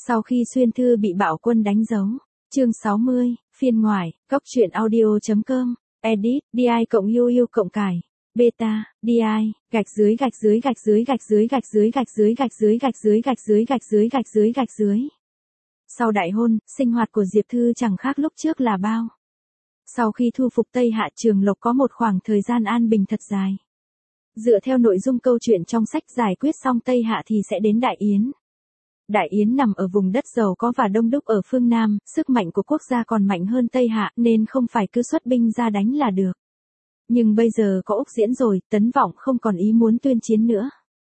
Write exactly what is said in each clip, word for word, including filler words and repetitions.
Sau khi xuyên thư bị bạo quân đánh dấu. Chương sáu mươi, phiên ngoại, góc truyện audio chấm com, edit, di cộng uu cộng cài, beta, di, gạch dưới gạch dưới gạch dưới gạch dưới gạch dưới gạch dưới gạch dưới gạch dưới gạch dưới gạch dưới gạch dưới gạch dưới. Sau đại hôn, sinh hoạt của Diệp Thư chẳng khác lúc trước là bao. Sau khi thu phục Tây Hạ, Trường Lộc có một khoảng thời gian an bình thật dài. Dựa theo nội dung câu chuyện trong sách, giải quyết xong Tây Hạ thì sẽ đến Đại Yến. Đại Yến nằm ở vùng đất giàu có và đông đúc ở phương Nam, sức mạnh của quốc gia còn mạnh hơn Tây Hạ nên không phải cứ xuất binh ra đánh là được. Nhưng bây giờ có Úc Diễn rồi, Tấn Vọng không còn ý muốn tuyên chiến nữa.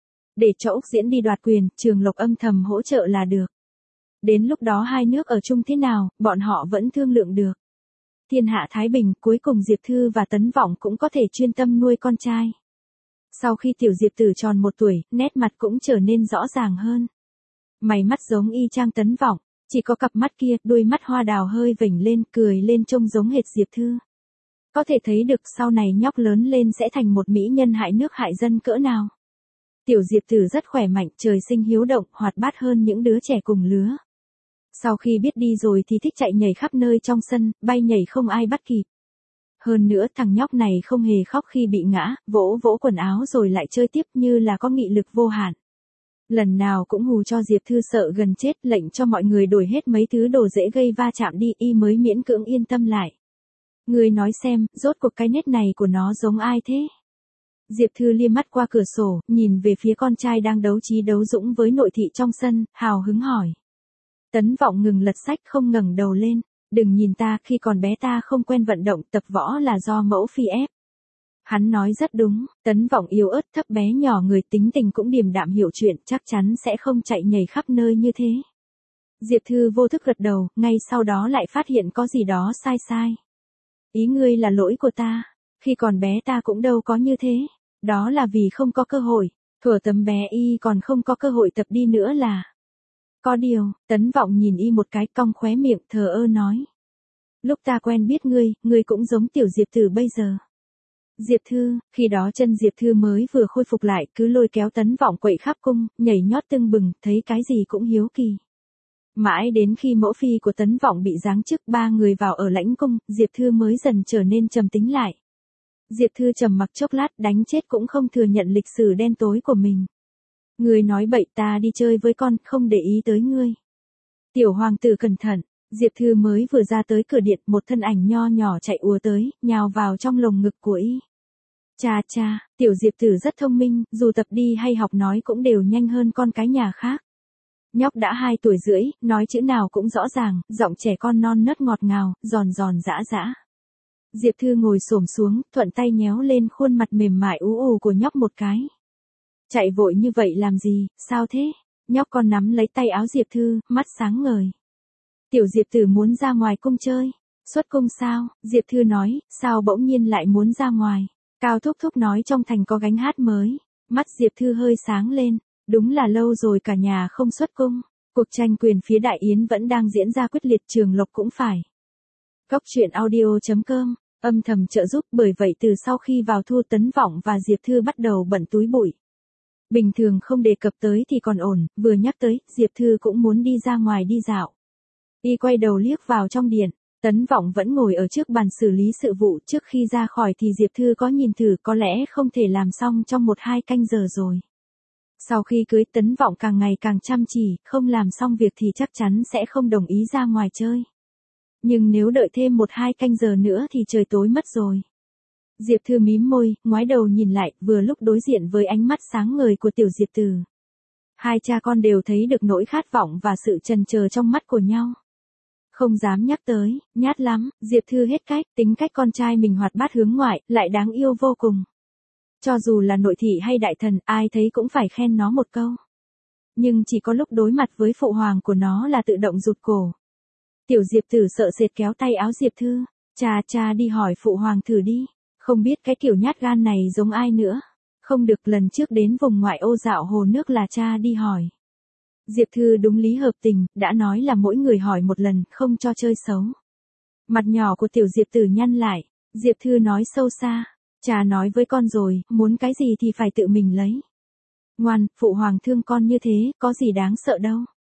Để cho Úc Diễn đi đoạt quyền, Trường Lộc âm thầm hỗ trợ là được. Đến lúc đó hai nước ở chung thế nào, bọn họ vẫn thương lượng được. Thiên hạ thái bình, cuối cùng Diệp Thư và Tấn Vọng cũng có thể chuyên tâm nuôi con trai. Sau khi tiểu Diệp Tử tròn một tuổi, nét mặt cũng trở nên rõ ràng hơn. Mày mắt giống y chang Tấn Vọng, chỉ có cặp mắt kia, đôi mắt hoa đào hơi vểnh lên, cười lên trông giống hệt Diệp Thư. Có thể thấy được sau này nhóc lớn lên sẽ thành một mỹ nhân hại nước hại dân cỡ nào. Tiểu Diệp Tử rất khỏe mạnh, trời sinh hiếu động, hoạt bát hơn những đứa trẻ cùng lứa. Sau khi biết đi rồi thì thích chạy nhảy khắp nơi trong sân, bay nhảy không ai bắt kịp. Hơn nữa thằng nhóc này không hề khóc khi bị ngã, vỗ vỗ quần áo rồi lại chơi tiếp như là có nghị lực vô hạn. Lần nào cũng hù cho Diệp Thư sợ gần chết, lệnh cho mọi người đổi hết mấy thứ đồ dễ gây va chạm đi, y mới miễn cưỡng yên tâm lại. Người nói xem, rốt cuộc cái nết này của nó giống ai thế? Diệp Thư liếc mắt qua cửa sổ, nhìn về phía con trai đang đấu trí đấu dũng với nội thị trong sân, hào hứng hỏi. Tấn Vọng ngừng lật sách không ngẩng đầu lên. Đừng nhìn ta, khi còn bé ta không quen vận động, tập võ là do mẫu phi ép. Hắn nói rất đúng, Tấn Vọng yếu ớt thấp bé nhỏ người, tính tình cũng điềm đạm hiểu chuyện, chắc chắn sẽ không chạy nhảy khắp nơi như thế. Diệp Thư vô thức gật đầu, ngay sau đó lại phát hiện có gì đó sai sai. Ý ngươi là lỗi của ta, khi còn bé ta cũng đâu có như thế, đó là vì không có cơ hội, thuở tấm bé y còn không có cơ hội tập đi nữa là. Có điều, Tấn Vọng nhìn y một cái, cong khóe miệng, thờ ơ nói. Lúc ta quen biết ngươi, ngươi cũng giống tiểu Diệp Tử bây giờ. Diệp Thư, khi đó chân Diệp Thư mới vừa khôi phục lại, cứ lôi kéo Tấn Vọng quậy khắp cung, nhảy nhót tưng bừng, thấy cái gì cũng hiếu kỳ. Mãi đến khi mẫu phi của Tấn Vọng bị giáng chức, ba người vào ở lãnh cung, Diệp Thư mới dần trở nên trầm tính lại. Diệp Thư trầm mặc chốc lát, đánh chết cũng không thừa nhận lịch sử đen tối của mình. Ngươi nói bậy, ta đi chơi với con, không để ý tới ngươi. Tiểu hoàng tử cẩn thận, Diệp Thư mới vừa ra tới cửa điện, một thân ảnh nho nhỏ chạy ùa tới, nhào vào trong lồng ngực của y. Cha cha, tiểu Diệp Tử rất thông minh, dù tập đi hay học nói cũng đều nhanh hơn con cái nhà khác. Nhóc đã hai tuổi rưỡi, nói chữ nào cũng rõ ràng, giọng trẻ con non nớt ngọt ngào, giòn giòn dã dã. Diệp Thư ngồi xổm xuống, thuận tay nhéo lên khuôn mặt mềm mại ú ù của nhóc một cái. Chạy vội như vậy làm gì, sao thế? Nhóc con nắm lấy tay áo Diệp Thư, mắt sáng ngời. Tiểu Diệp Tử muốn ra ngoài cung chơi. Xuất cung sao? Diệp Thư nói, sao bỗng nhiên lại muốn ra ngoài? Cao Thúc Thúc nói trong thành có gánh hát mới. Mắt Diệp Thư hơi sáng lên. Đúng là lâu rồi cả nhà không xuất cung. Cuộc tranh quyền phía Đại Yến vẫn đang diễn ra quyết liệt, Trường Lộc cũng phải. Góc truyện audio chấm com, âm thầm trợ giúp, bởi vậy từ sau khi vào thu, Tấn Vọng và Diệp Thư bắt đầu bận túi bụi. Bình thường không đề cập tới thì còn ổn, vừa nhắc tới, Diệp Thư cũng muốn đi ra ngoài đi dạo. Y quay đầu liếc vào trong điện, Tấn Vọng vẫn ngồi ở trước bàn xử lý sự vụ, trước khi ra khỏi thì Diệp Thư có nhìn thử, có lẽ không thể làm xong trong một hai canh giờ rồi. Sau khi cưới, Tấn Vọng càng ngày càng chăm chỉ, không làm xong việc thì chắc chắn sẽ không đồng ý ra ngoài chơi. Nhưng nếu đợi thêm một hai canh giờ nữa thì trời tối mất rồi. Diệp Thư mím môi, ngoái đầu nhìn lại, vừa lúc đối diện với ánh mắt sáng ngời của tiểu Diệp Tử. Hai cha con đều thấy được nỗi khát vọng và sự trần chờ trong mắt của nhau. Không dám nhắc tới, nhát lắm, Diệp Thư hết cách, tính cách con trai mình hoạt bát hướng ngoại, lại đáng yêu vô cùng. Cho dù là nội thị hay đại thần, ai thấy cũng phải khen nó một câu. Nhưng chỉ có lúc đối mặt với phụ hoàng của nó là tự động rụt cổ. Tiểu Diệp Tử sợ sệt kéo tay áo Diệp Thư, cha cha đi hỏi phụ hoàng thử đi. Không biết cái kiểu nhát gan này giống ai nữa. Không được, lần trước đến vùng ngoại ô dạo hồ nước là cha đi hỏi. Diệp Thư đúng lý hợp tình, đã nói là mỗi người hỏi một lần, không cho chơi xấu. Mặt nhỏ của tiểu Diệp Tử nhăn lại, Diệp Thư nói sâu xa. Cha nói với con rồi, muốn cái gì thì phải tự mình lấy. Ngoan, phụ hoàng thương con như thế, có gì đáng sợ đâu.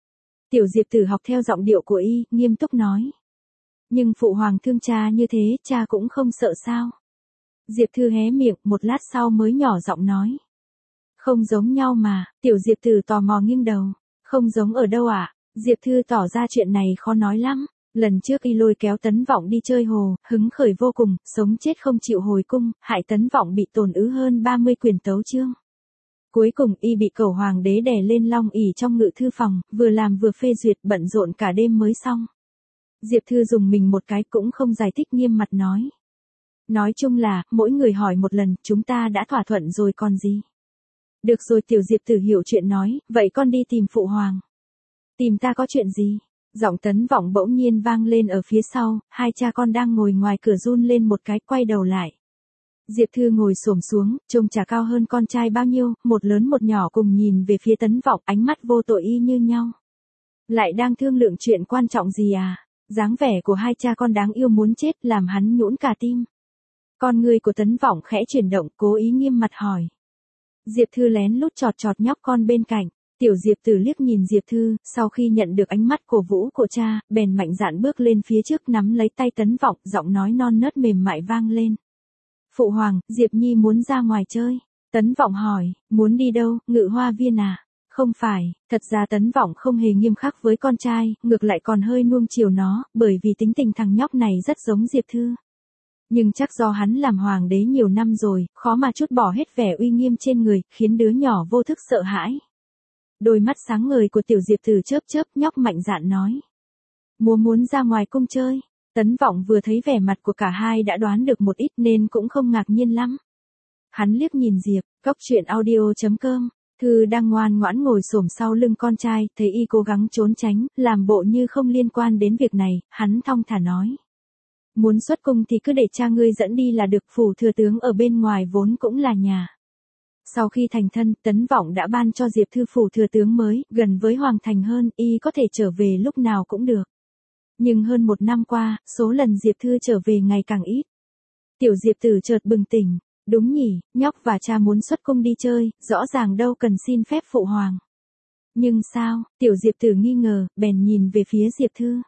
Tiểu Diệp Tử học theo giọng điệu của y, nghiêm túc nói. Nhưng phụ hoàng thương cha như thế, cha cũng không sợ sao? Diệp Thư hé miệng, một lát sau mới nhỏ giọng nói. Không giống nhau mà, Tiểu Diệp Tử tò mò nghiêng đầu. Không giống ở đâu ạ? À? Diệp Thư tỏ ra chuyện này khó nói lắm. Lần trước y lôi kéo Tấn Vọng đi chơi hồ, hứng khởi vô cùng, sống chết không chịu hồi cung, hại Tấn Vọng bị tổn ứ hơn ba mươi quyền tấu chương. Cuối cùng y bị cẩu hoàng đế đè lên long ỷ trong ngự thư phòng, vừa làm vừa phê duyệt, bận rộn cả đêm mới xong. Diệp Thư dùng mình một cái, cũng không giải thích, nghiêm mặt nói. Nói chung là, mỗi người hỏi một lần, chúng ta đã thỏa thuận rồi còn gì. Được rồi, Tiểu Diệp Tử hiểu chuyện nói, vậy con đi tìm phụ hoàng. Tìm ta có chuyện gì? Giọng Tấn Vọng bỗng nhiên vang lên ở phía sau, hai cha con đang ngồi ngoài cửa run lên một cái, quay đầu lại. Diệp Thư ngồi xổm xuống, trông chả cao hơn con trai bao nhiêu, một lớn một nhỏ cùng nhìn về phía Tấn Vọng, ánh mắt vô tội y như nhau. Lại đang thương lượng chuyện quan trọng gì à? Dáng vẻ của hai cha con đáng yêu muốn chết, làm hắn nhũn cả tim. Con người của Tấn Vọng khẽ chuyển động, cố ý nghiêm mặt hỏi. Diệp Thư lén lút chọt chọt nhóc con bên cạnh. Tiểu Diệp Tử liếc nhìn Diệp Thư, sau khi nhận được ánh mắt cổ vũ của cha, bèn mạnh dạn bước lên phía trước, nắm lấy tay Tấn Vọng, giọng nói non nớt mềm mại vang lên. Phụ hoàng, Diệp Nhi muốn ra ngoài chơi. Tấn Vọng hỏi, muốn đi đâu, Ngự Hoa Viên à? Không phải, thật ra Tấn Vọng không hề nghiêm khắc với con trai, ngược lại còn hơi nuông chiều nó, bởi vì tính tình thằng nhóc này rất giống Diệp Thư. Nhưng chắc do hắn làm hoàng đế nhiều năm rồi, khó mà trút bỏ hết vẻ uy nghiêm trên người, khiến đứa nhỏ vô thức sợ hãi. Đôi mắt sáng ngời của Tiểu Diệp Tử chớp chớp, nhóc mạnh dạn nói. Mua muốn ra ngoài cung chơi. Tấn Vọng vừa thấy vẻ mặt của cả hai đã đoán được một ít nên cũng không ngạc nhiên lắm. Hắn liếc nhìn Diệp, Cóc Truyện Audio chấm com. Thư đang ngoan ngoãn ngồi xổm sau lưng con trai, thấy y cố gắng trốn tránh, làm bộ như không liên quan đến việc này, hắn thong thả nói. Muốn xuất cung thì cứ để cha ngươi dẫn đi là được, phủ thừa tướng ở bên ngoài vốn cũng là nhà. Sau khi thành thân, Tấn Vọng đã ban cho Diệp Thư phủ thừa tướng mới, gần với hoàng thành hơn, y có thể trở về lúc nào cũng được. Nhưng hơn một năm qua, số lần Diệp Thư trở về ngày càng ít. Tiểu Diệp Tử chợt bừng tỉnh, đúng nhỉ, nhóc và cha muốn xuất cung đi chơi, rõ ràng đâu cần xin phép phụ hoàng. Nhưng sao, Tiểu Diệp Tử nghi ngờ, bèn nhìn về phía Diệp Thư.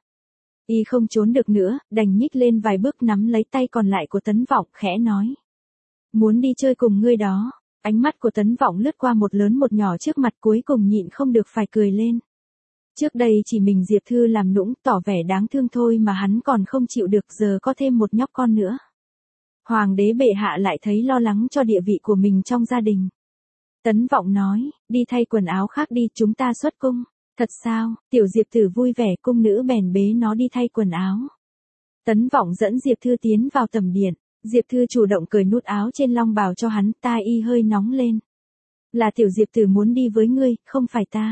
Y không trốn được nữa, đành nhích lên vài bước nắm lấy tay còn lại của Tấn Vọng, khẽ nói. Muốn đi chơi cùng ngươi đó. Ánh mắt của Tấn Vọng lướt qua một lớn một nhỏ trước mặt, cuối cùng nhịn không được phải cười lên. Trước đây chỉ mình Diệp Thư làm nũng, tỏ vẻ đáng thương thôi mà hắn còn không chịu được, giờ có thêm một nhóc con nữa. Hoàng đế bệ hạ lại thấy lo lắng cho địa vị của mình trong gia đình. Tấn Vọng nói, đi thay quần áo khác đi, chúng ta xuất cung. Thật sao? Tiểu Diệp Tử vui vẻ, cung nữ bèn bế nó đi thay quần áo. Tấn Vọng dẫn Diệp Thư tiến vào tầm điện. Diệp Thư chủ động cởi nút áo trên long bào cho hắn, tai y hơi nóng lên. Là Tiểu Diệp Tử muốn đi với ngươi, không phải ta.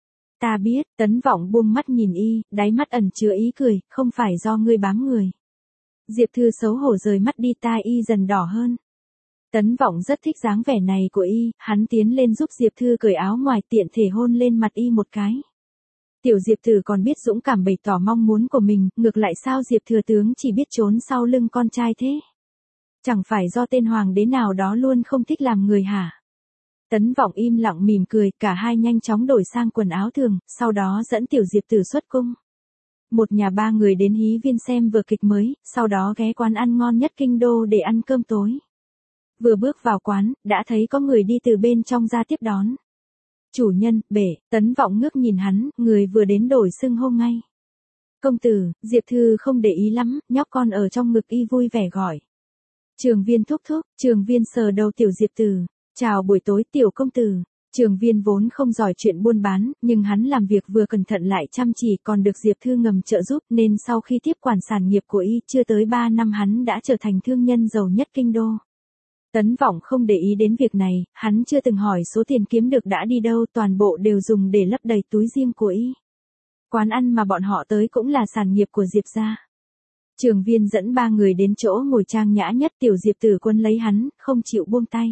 Ta biết. Tấn Vọng buông mắt nhìn y, đáy mắt ẩn chứa ý cười, không phải do ngươi bám người. Diệp Thư xấu hổ rời mắt đi, tai y dần đỏ hơn. Tấn Vọng rất thích dáng vẻ này của y, hắn tiến lên giúp Diệp Thư cởi áo ngoài, tiện thể hôn lên mặt y một cái. Tiểu Diệp Tử còn biết dũng cảm bày tỏ mong muốn của mình, ngược lại sao Diệp Thừa tướng chỉ biết trốn sau lưng con trai thế? Chẳng phải do tên hoàng đế nào đó luôn không thích làm người hả? Tấn Vọng im lặng mỉm cười, cả hai nhanh chóng đổi sang quần áo thường, sau đó dẫn Tiểu Diệp Tử xuất cung. Một nhà ba người đến Hí Viên xem vở kịch mới, sau đó ghé quán ăn ngon nhất kinh đô để ăn cơm tối. Vừa bước vào quán, đã thấy có người đi từ bên trong ra tiếp đón. Chủ nhân, bể. Tấn Vọng ngước nhìn hắn, người vừa đến đổi xưng hô ngay. Công tử. Diệp Thư không để ý lắm, nhóc con ở trong ngực y vui vẻ gọi. Trường Viên thúc thúc. Trường Viên sờ đầu Tiểu Diệp Tử. Chào buổi tối Tiểu công tử. Trường Viên vốn không giỏi chuyện buôn bán, nhưng hắn làm việc vừa cẩn thận lại chăm chỉ, còn được Diệp Thư ngầm trợ giúp, nên sau khi tiếp quản sản nghiệp của y, chưa tới ba năm hắn đã trở thành thương nhân giàu nhất kinh đô. Tấn Vọng không để ý đến việc này, hắn chưa từng hỏi số tiền kiếm được đã đi đâu, toàn bộ đều dùng để lấp đầy túi riêng của y. Quán ăn mà bọn họ tới cũng là sản nghiệp của Diệp gia. Trường Viên dẫn ba người đến chỗ ngồi trang nhã nhất, Tiểu Diệp Tử quân lấy hắn, không chịu buông tay.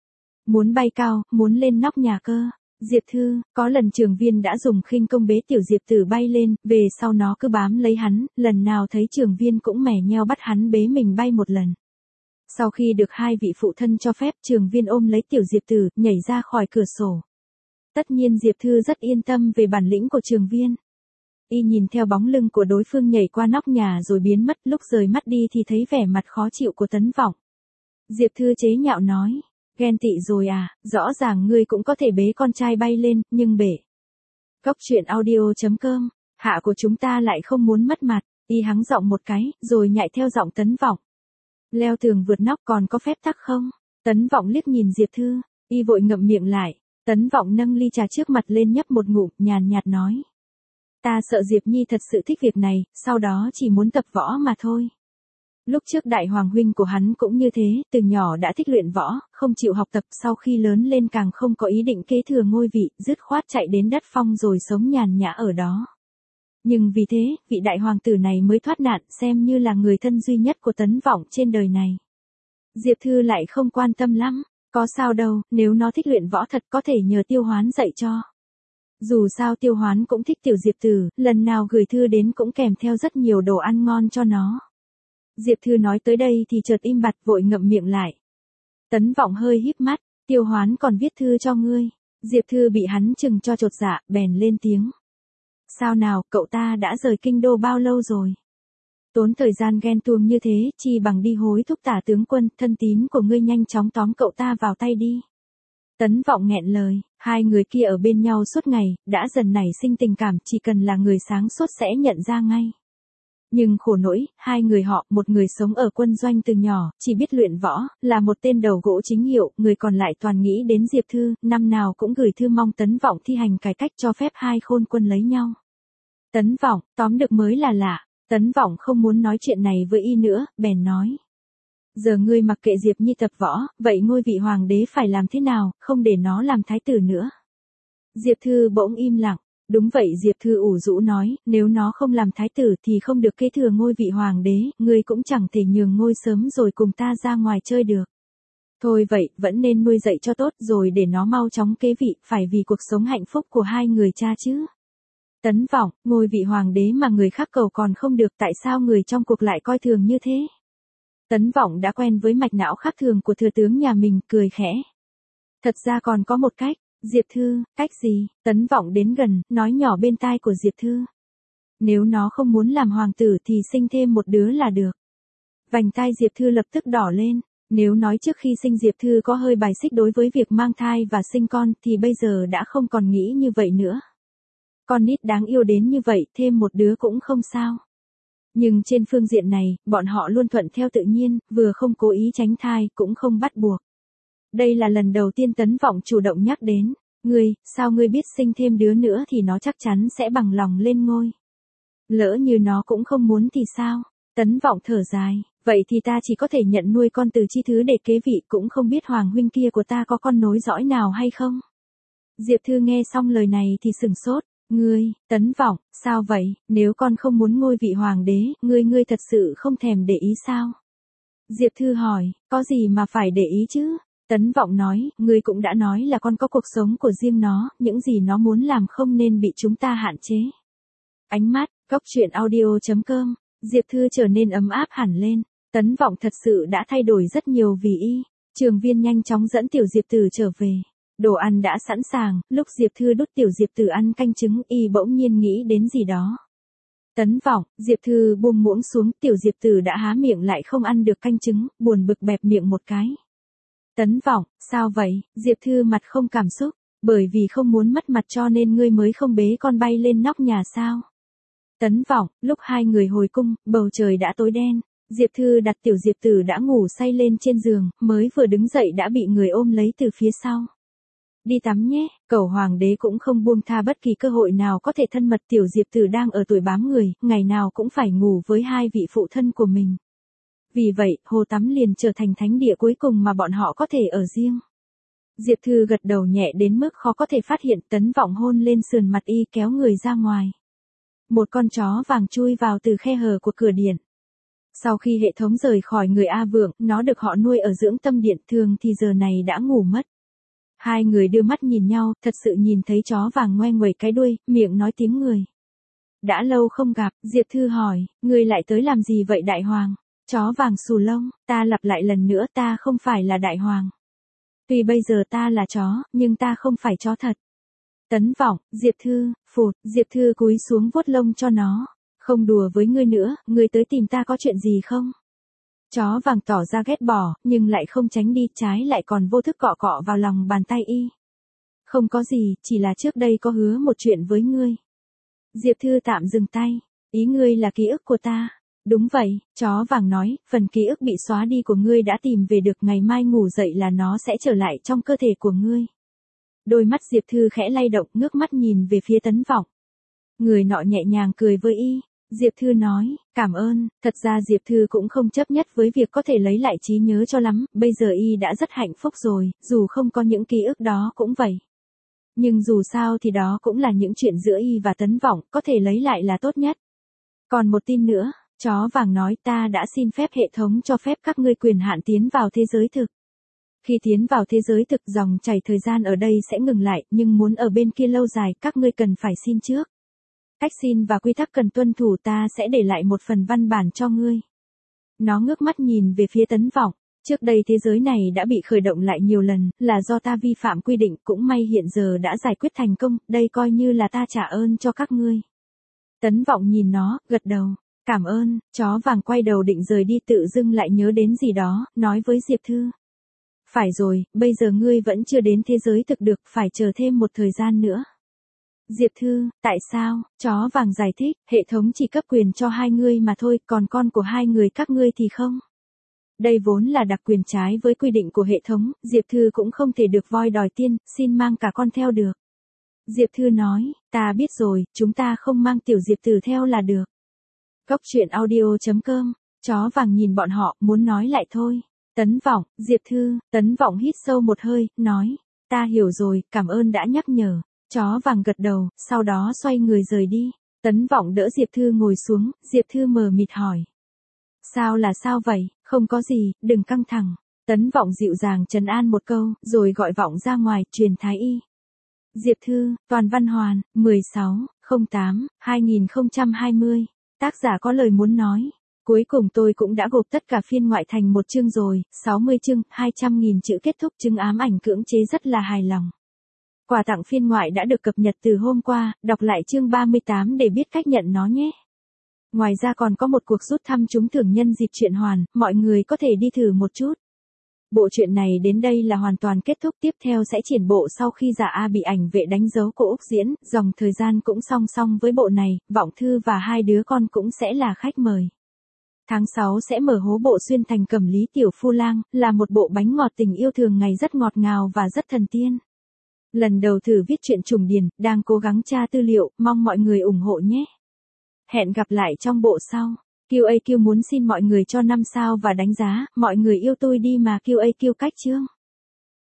Muốn bay cao, muốn lên nóc nhà cơ. Diệp Thư, có lần Trường Viên đã dùng khinh công bế Tiểu Diệp Tử bay lên, về sau nó cứ bám lấy hắn, lần nào thấy Trường Viên cũng mè nheo bắt hắn bế mình bay một lần. Sau khi được hai vị phụ thân cho phép, Trường Viên ôm lấy Tiểu Diệp Tử, nhảy ra khỏi cửa sổ. Tất nhiên Diệp Thư rất yên tâm về bản lĩnh của Trường Viên. y nhìn theo bóng lưng của đối phương nhảy qua nóc nhà rồi biến mất, lúc rời mắt đi thì thấy vẻ mặt khó chịu của Tấn Vọng. Diệp Thư chế nhạo nói, ghen tị rồi à, rõ ràng ngươi cũng có thể bế con trai bay lên, nhưng bể. Cốc truyện audio chấm com, hạ của chúng ta lại không muốn mất mặt, y hắng giọng một cái, rồi nhảy theo giọng Tấn Vọng. Leo tường vượt nóc còn có phép tắc không? Tấn Vọng liếc nhìn Diệp Thư, y vội ngậm miệng lại. Tấn Vọng nâng ly trà trước mặt lên nhấp một ngụm, nhàn nhạt nói. Ta sợ Diệp Nhi thật sự thích việc này, sau đó chỉ muốn tập võ mà thôi. Lúc trước đại hoàng huynh của hắn cũng như thế, từ nhỏ đã thích luyện võ, không chịu học tập, sau khi lớn lên càng không có ý định kế thừa ngôi vị, dứt khoát chạy đến đất phong rồi sống nhàn nhã ở đó. Nhưng vì thế, vị đại hoàng tử này mới thoát nạn, xem như là người thân duy nhất của Tấn Vọng trên đời này. Diệp Thư lại không quan tâm lắm, có sao đâu, nếu nó thích luyện võ thật có thể nhờ Tiêu Hoán dạy cho. Dù sao Tiêu Hoán cũng thích tiểu Diệp Tử, lần nào gửi thư đến cũng kèm theo rất nhiều đồ ăn ngon cho nó. Diệp Thư nói tới đây thì chợt im bặt, vội ngậm miệng lại. Tấn Vọng hơi híp mắt, Tiêu Hoán còn viết thư cho ngươi. Diệp Thư bị hắn chừng cho chột dạ, bèn lên tiếng. Sao nào, cậu ta đã rời kinh đô bao lâu rồi? Tốn thời gian ghen tuông như thế, chi bằng đi hối thúc Tả tướng quân, thân tín của ngươi nhanh chóng tóm cậu ta vào tay đi. Tấn Vọng nghẹn lời, hai người kia ở bên nhau suốt ngày, đã dần nảy sinh tình cảm, chỉ cần là người sáng suốt sẽ nhận ra ngay. Nhưng khổ nỗi, hai người họ, một người sống ở quân doanh từ nhỏ, chỉ biết luyện võ, là một tên đầu gỗ chính hiệu, người còn lại toàn nghĩ đến Diệp Thư, năm nào cũng gửi thư mong Tấn Vọng thi hành cải cách cho phép hai khôn quân lấy nhau. Tấn Vọng, tóm được mới là lạ. Tấn Vọng không muốn nói chuyện này với y nữa, bèn nói. Giờ ngươi mặc kệ Diệp Nhi tập võ, vậy ngôi vị hoàng đế phải làm thế nào, không để nó làm thái tử nữa. Diệp Thư bỗng im lặng. Đúng vậy, Diệp Thư ủ rũ nói, nếu nó không làm thái tử thì không được kế thừa ngôi vị hoàng đế, ngươi cũng chẳng thể nhường ngôi sớm rồi cùng ta ra ngoài chơi được. Thôi vậy, vẫn nên nuôi dạy cho tốt rồi để nó mau chóng kế vị, phải vì cuộc sống hạnh phúc của hai người cha chứ. Tấn Vọng, ngôi vị hoàng đế mà người khác cầu còn không được, tại sao người trong cuộc lại coi thường như thế? Tấn Vọng đã quen với mạch não khác thường của thừa tướng nhà mình, cười khẽ. Thật ra còn có một cách. Diệp Thư, cách gì? Tấn Vọng đến gần, nói nhỏ bên tai của Diệp Thư. Nếu nó không muốn làm hoàng tử thì sinh thêm một đứa là được. Vành tai Diệp Thư lập tức đỏ lên. Nếu nói trước khi sinh Diệp Thư có hơi bài xích đối với việc mang thai và sinh con thì bây giờ đã không còn nghĩ như vậy nữa. Con nít đáng yêu đến như vậy, thêm một đứa cũng không sao. Nhưng trên phương diện này, bọn họ luôn thuận theo tự nhiên, vừa không cố ý tránh thai, cũng không bắt buộc. Đây là lần đầu tiên Tấn Vọng chủ động nhắc đến. Ngươi, sao ngươi biết sinh thêm đứa nữa thì nó chắc chắn sẽ bằng lòng lên ngôi. Lỡ như nó cũng không muốn thì sao? Tấn Vọng thở dài. Vậy thì ta chỉ có thể nhận nuôi con từ chi thứ để kế vị, cũng không biết hoàng huynh kia của ta có con nối dõi nào hay không. Diệp Thư nghe xong lời này thì sửng sốt. Ngươi, Tấn Vọng, sao vậy, nếu con không muốn ngôi vị hoàng đế, ngươi ngươi thật sự không thèm để ý sao? Diệp Thư hỏi, có gì mà phải để ý chứ? Tấn Vọng nói, ngươi cũng đã nói là con có cuộc sống của riêng nó, những gì nó muốn làm không nên bị chúng ta hạn chế. Ánh mắt, cốc truyện audio chấm com, Diệp Thư trở nên ấm áp hẳn lên. Tấn Vọng thật sự đã thay đổi rất nhiều vì y. Trường Viên nhanh chóng dẫn tiểu Diệp Tử trở về. Đồ ăn đã sẵn sàng, lúc Diệp Thư đút tiểu Diệp Tử ăn canh trứng, y bỗng nhiên nghĩ đến gì đó. Tấn Vọng, Diệp Thư buông muỗng xuống, tiểu Diệp Tử đã há miệng lại không ăn được canh trứng, buồn bực bẹp miệng một cái. Tấn Vọng, sao vậy? Diệp Thư mặt không cảm xúc, bởi vì không muốn mất mặt cho nên ngươi mới không bế con bay lên nóc nhà sao? Tấn Vọng, lúc hai người hồi cung, bầu trời đã tối đen. Diệp Thư đặt tiểu Diệp Tử đã ngủ say lên trên giường, mới vừa đứng dậy đã bị người ôm lấy từ phía sau. Đi tắm nhé, cẩu hoàng đế cũng không buông tha bất kỳ cơ hội nào có thể thân mật, tiểu Diệp Tử đang ở tuổi bám người, ngày nào cũng phải ngủ với hai vị phụ thân của mình. Vì vậy, hồ tắm liền trở thành thánh địa cuối cùng mà bọn họ có thể ở riêng. Diệp Thư gật đầu nhẹ đến mức khó có thể phát hiện. Tấn Vọng hôn lên sườn mặt y, kéo người ra ngoài. Một con chó vàng chui vào từ khe hở của cửa điện. Sau khi hệ thống rời khỏi người A Vượng, nó được họ nuôi ở dưỡng tâm điện, thường thì giờ này đã ngủ mất. Hai người đưa mắt nhìn nhau, thật sự nhìn thấy chó vàng ngoe nguẩy cái đuôi, miệng nói tiếng người. Đã lâu không gặp, Diệp Thư hỏi, ngươi lại tới làm gì vậy đại hoàng? Chó vàng xù lông, ta lặp lại lần nữa, ta không phải là đại hoàng. Tuy bây giờ ta là chó, nhưng ta không phải chó thật. Tấn Vọng, Diệp Thư, phụt, Diệp Thư cúi xuống vuốt lông cho nó. Không đùa với ngươi nữa, ngươi tới tìm ta có chuyện gì không? Chó vàng tỏ ra ghét bỏ, nhưng lại không tránh đi, trái lại còn vô thức cọ cọ vào lòng bàn tay y. Không có gì, chỉ là trước đây có hứa một chuyện với ngươi. Diệp Thư tạm dừng tay. Ý ngươi là ký ức của ta. Đúng vậy, chó vàng nói, phần ký ức bị xóa đi của ngươi đã tìm về được, ngày mai ngủ dậy là nó sẽ trở lại trong cơ thể của ngươi. Đôi mắt Diệp Thư khẽ lay động, ngước mắt nhìn về phía Tấn Vọng. Người nọ nhẹ nhàng cười với y. Diệp Thư nói, cảm ơn, thật ra Diệp Thư cũng không chấp nhất với việc có thể lấy lại trí nhớ cho lắm, bây giờ y đã rất hạnh phúc rồi, dù không có những ký ức đó cũng vậy. Nhưng dù sao thì đó cũng là những chuyện giữa y và Tấn Vọng, có thể lấy lại là tốt nhất. Còn một tin nữa, chó vàng nói, ta đã xin phép hệ thống cho phép các ngươi quyền hạn tiến vào thế giới thực. Khi tiến vào thế giới thực, dòng chảy thời gian ở đây sẽ ngừng lại, nhưng muốn ở bên kia lâu dài, các ngươi cần phải xin trước. Cách xin và quy tắc cần tuân thủ, ta sẽ để lại một phần văn bản cho ngươi. Nó ngước mắt nhìn về phía Tấn Vọng. Trước đây thế giới này đã bị khởi động lại nhiều lần, là do ta vi phạm quy định, cũng may hiện giờ đã giải quyết thành công, đây coi như là ta trả ơn cho các ngươi. Tấn Vọng nhìn nó, gật đầu. Cảm ơn, chó vàng quay đầu định rời đi, tự dưng lại nhớ đến gì đó, nói với Diệp Thư. Phải rồi, bây giờ ngươi vẫn chưa đến thế giới thực được, phải chờ thêm một thời gian nữa. Diệp Thư, tại sao? Chó vàng giải thích, hệ thống chỉ cấp quyền cho hai ngươi mà thôi, còn con của hai người các ngươi thì không. Đây vốn là đặc quyền trái với quy định của hệ thống, Diệp Thư cũng không thể được voi đòi tiên, xin mang cả con theo được. Diệp Thư nói, ta biết rồi, chúng ta không mang tiểu Diệp Tử theo là được. Góc truyện audio chấm com, chó vàng nhìn bọn họ, muốn nói lại thôi. Tấn Vọng, Diệp Thư, Tấn Vọng hít sâu một hơi, nói, ta hiểu rồi, cảm ơn đã nhắc nhở. Chó vàng gật đầu, sau đó xoay người rời đi. Tấn Vọng đỡ Diệp Thư ngồi xuống, Diệp Thư mờ mịt hỏi. Sao là sao vậy, không có gì, đừng căng thẳng. Tấn Vọng dịu dàng trấn an một câu, rồi gọi Vọng ra ngoài, truyền thái y. Diệp Thư, Toàn Văn Hoàn, mười sáu, không tám, hai nghìn không trăm hai mươi. Tác giả có lời muốn nói. Cuối cùng tôi cũng đã gộp tất cả phiên ngoại thành một chương rồi, sáu mươi chương, hai trăm nghìn chữ kết thúc chương ám ảnh cưỡng chế, rất là hài lòng. Quà tặng phiên ngoại đã được cập nhật từ hôm qua, đọc lại chương ba mươi tám để biết cách nhận nó nhé. Ngoài ra còn có một cuộc rút thăm trúng thưởng nhân dịp truyện hoàn, mọi người có thể đi thử một chút. Bộ truyện này đến đây là hoàn toàn kết thúc, tiếp theo sẽ triển bộ sau khi Giả A bị ảnh vệ đánh dấu của Úc diễn, dòng thời gian cũng song song với bộ này, Vọng Thư và hai đứa con cũng sẽ là khách mời. Tháng sáu sẽ mở hố bộ xuyên thành Cẩm Lý Tiểu Phu Lang, là một bộ bánh ngọt tình yêu thường ngày rất ngọt ngào và rất thần tiên. Lần đầu thử viết truyện trùng điển, đang cố gắng tra tư liệu, mong mọi người ủng hộ nhé. Hẹn gặp lại trong bộ sau. quy a quy muốn xin mọi người cho năm sao và đánh giá, mọi người yêu tôi đi mà quy a quy cách chương.